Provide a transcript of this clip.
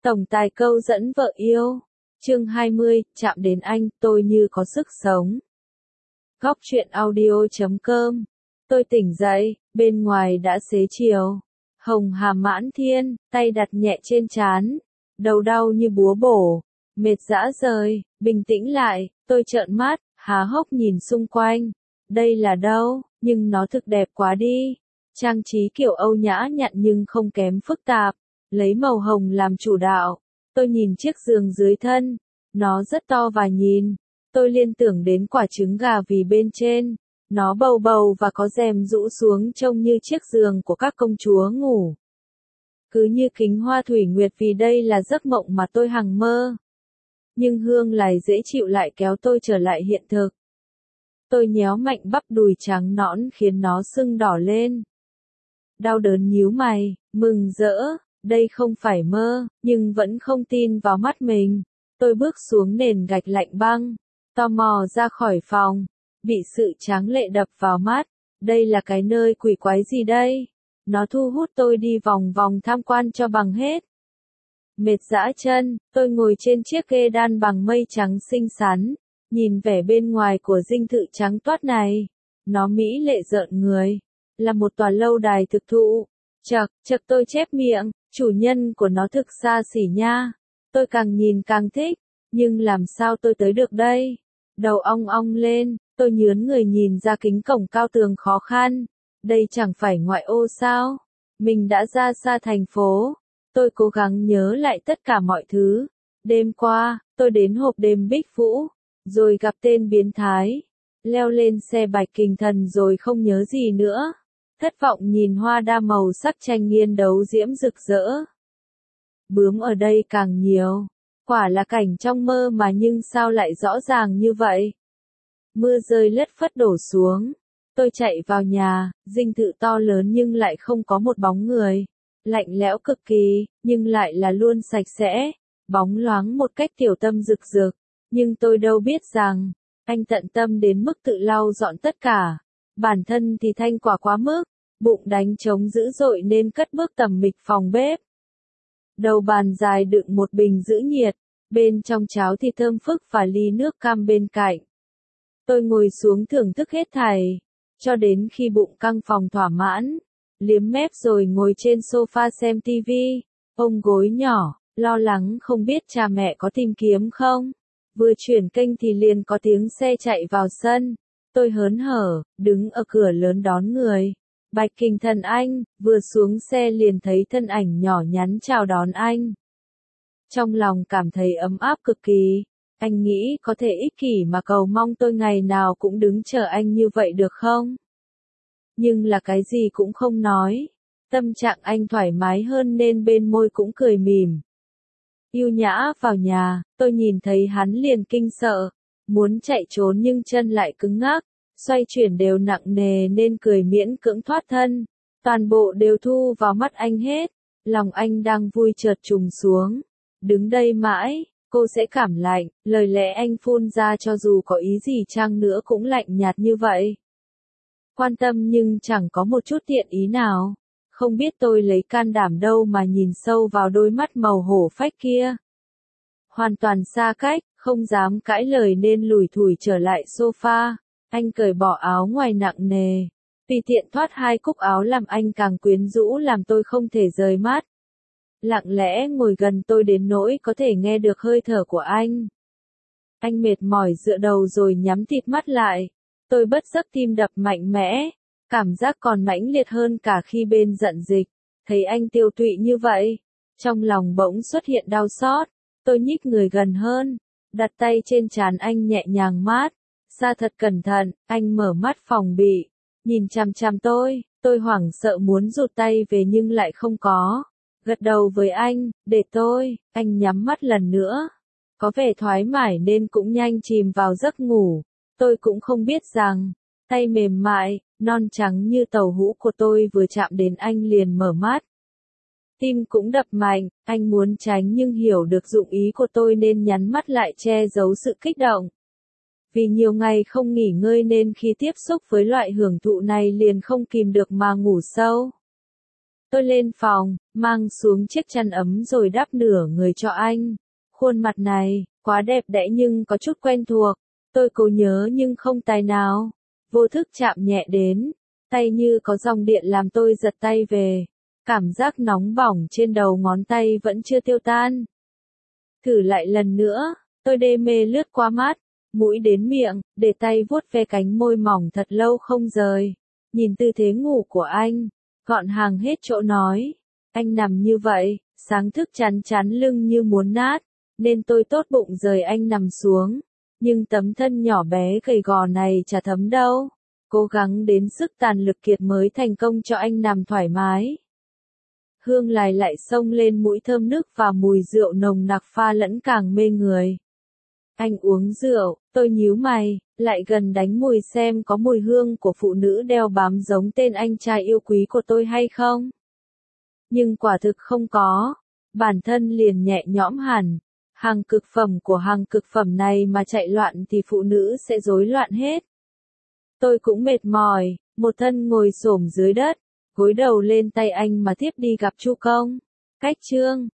Tổng tài câu dẫn vợ yêu. Chương 20, chạm đến anh, tôi như có sức sống. Góc truyện audio.com. Tôi tỉnh dậy, bên ngoài đã xế chiều. Hồng hàm mãn thiên, tay đặt nhẹ trên trán. Đầu đau như búa bổ. Mệt rã rời, bình tĩnh lại, tôi trợn mắt, há hốc nhìn xung quanh. Đây là đâu, nhưng nó thực đẹp quá đi. Trang trí kiểu Âu nhã nhặn nhưng không kém phức tạp. Lấy màu hồng làm chủ đạo. Tôi nhìn chiếc giường dưới thân. Nó rất to và nhìn. Tôi liên tưởng đến quả trứng gà vì bên trên. Nó bầu bầu và có rèm rũ xuống trông như chiếc giường của các công chúa ngủ. Cứ như kính hoa thủy nguyệt vì đây là giấc mộng mà tôi hằng mơ. Nhưng hương lại dễ chịu lại kéo tôi trở lại hiện thực. Tôi nhéo mạnh bắp đùi trắng nõn khiến nó sưng đỏ lên. Đau đớn nhíu mày, mừng rỡ, đây không phải mơ, nhưng vẫn không tin vào mắt mình. Tôi bước xuống nền gạch lạnh băng, tò mò ra khỏi phòng, bị sự tráng lệ đập vào mắt. Đây là cái nơi quỷ quái gì đây? Nó thu hút tôi đi vòng vòng tham quan cho bằng hết. Mệt dã chân, tôi ngồi trên chiếc ghế đan bằng mây trắng xinh xắn, nhìn vẻ bên ngoài của dinh thự trắng toát này. Nó mỹ lệ rợn người, là một tòa lâu đài thực thụ. Chậc tôi chép miệng, chủ nhân của nó thực xa xỉ nha. Tôi càng nhìn càng thích, nhưng làm sao tôi tới được đây? Đầu ong ong lên, tôi nhướn người nhìn ra kính cổng cao tường khó khăn. Đây chẳng phải ngoại ô sao? Mình đã ra xa thành phố. Tôi cố gắng nhớ lại tất cả mọi thứ. Đêm qua, tôi đến hộp đêm Bích Vũ, rồi gặp tên biến thái. Leo lên xe bạch kình thần rồi không nhớ gì nữa. Thất vọng nhìn hoa đa màu sắc tranh nghiên đấu diễm rực rỡ. Bướm ở đây càng nhiều. Quả là cảnh trong mơ mà nhưng sao lại rõ ràng như vậy? Mưa rơi lất phất đổ xuống. Tôi chạy vào nhà, dinh thự to lớn nhưng lại không có một bóng người. Lạnh lẽo cực kỳ, nhưng lại là luôn sạch sẽ. Bóng loáng một cách tiểu tâm rực rực. Nhưng tôi đâu biết rằng, anh tận tâm đến mức tự lau dọn tất cả. Bản thân thì thanh quả quá mức. Bụng đánh trống dữ dội nên cất bước tầm mịch phòng bếp. Đầu bàn dài đựng một bình giữ nhiệt, bên trong cháo thì thơm phức và ly nước cam bên cạnh. Tôi ngồi xuống thưởng thức hết thảy, cho đến khi bụng căng phòng thỏa mãn, liếm mép rồi ngồi trên sofa xem tivi, ôm gối nhỏ, lo lắng không biết cha mẹ có tìm kiếm không. Vừa chuyển kênh thì liền có tiếng xe chạy vào sân, tôi hớn hở, đứng ở cửa lớn đón người. Bạch Kình Thần anh, vừa xuống xe liền thấy thân ảnh nhỏ nhắn chào đón anh. Trong lòng cảm thấy ấm áp cực kỳ, anh nghĩ có thể ích kỷ mà cầu mong tôi ngày nào cũng đứng chờ anh như vậy được không? Nhưng là cái gì cũng không nói, tâm trạng anh thoải mái hơn nên bên môi cũng cười mỉm. Yêu nhã vào nhà, tôi nhìn thấy hắn liền kinh sợ, muốn chạy trốn nhưng chân lại cứng ngắc. Xoay chuyển đều nặng nề nên cười miễn cưỡng thoát thân. Toàn bộ đều thu vào mắt anh hết. Lòng anh đang vui chợt trùng xuống. Đứng đây mãi, cô sẽ cảm lạnh. Lời lẽ anh phun ra cho dù có ý gì chăng nữa cũng lạnh nhạt như vậy. Quan tâm nhưng chẳng có một chút thiện ý nào. Không biết tôi lấy can đảm đâu mà nhìn sâu vào đôi mắt màu hổ phách kia. Hoàn toàn xa cách, không dám cãi lời nên lủi thủi trở lại sofa. Anh cởi bỏ áo ngoài nặng nề. Tùy tiện thoát hai cúc áo làm anh càng quyến rũ làm tôi không thể rời mắt. Lặng lẽ ngồi gần tôi đến nỗi có thể nghe được hơi thở của anh. Anh mệt mỏi dựa đầu rồi nhắm tịt mắt lại. Tôi bất giấc tim đập mạnh mẽ. Cảm giác còn mãnh liệt hơn cả khi bên giận dịch. Thấy anh tiêu tụy như vậy. Trong lòng bỗng xuất hiện đau xót. Tôi nhích người gần hơn. Đặt tay trên trán anh nhẹ nhàng mát. Ra thật cẩn thận, anh mở mắt phòng bị, nhìn chằm chằm tôi hoảng sợ muốn rụt tay về nhưng lại không có. Gật đầu với anh, để anh nhắm mắt lần nữa. Có vẻ thoải mái nên cũng nhanh chìm vào giấc ngủ. Tôi cũng không biết rằng, tay mềm mại, non trắng như tàu hũ của tôi vừa chạm đến anh liền mở mắt. Tim cũng đập mạnh, anh muốn tránh nhưng hiểu được dụng ý của tôi nên nhắm mắt lại che giấu sự kích động. Vì nhiều ngày không nghỉ ngơi nên khi tiếp xúc với loại hưởng thụ này liền không kìm được mà ngủ sâu. Tôi lên phòng, mang xuống chiếc chăn ấm rồi đắp nửa người cho anh. Khuôn mặt này, quá đẹp đẽ nhưng có chút quen thuộc. Tôi cố nhớ nhưng không tài nào. Vô thức chạm nhẹ đến, tay như có dòng điện làm tôi giật tay về. Cảm giác nóng bỏng trên đầu ngón tay vẫn chưa tiêu tan. Thử lại lần nữa, tôi đê mê lướt qua mắt, mũi đến miệng, để tay vuốt ve cánh môi mỏng thật lâu không rời. Nhìn tư thế ngủ của anh, gọn hàng hết chỗ nói. Anh nằm như vậy, sáng thức chán chán lưng như muốn nát, nên tôi tốt bụng rời anh nằm xuống. Nhưng tấm thân nhỏ bé gầy gò này chả thấm đâu. Cố gắng đến sức tàn lực kiệt mới thành công cho anh nằm thoải mái. Hương lài lại xông lên mũi thơm nức và mùi rượu nồng nặc pha lẫn càng mê người. Anh uống rượu, tôi nhíu mày, lại gần đánh mùi xem có mùi hương của phụ nữ đeo bám giống tên anh trai yêu quý của tôi hay không. Nhưng quả thực không có, bản thân liền nhẹ nhõm hẳn. Hàng cực phẩm của hàng cực phẩm này mà chạy loạn thì phụ nữ sẽ rối loạn hết. Tôi cũng mệt mỏi, một thân ngồi xổm dưới đất, gối đầu lên tay anh mà tiếp đi gặp Chu Công. Cách chương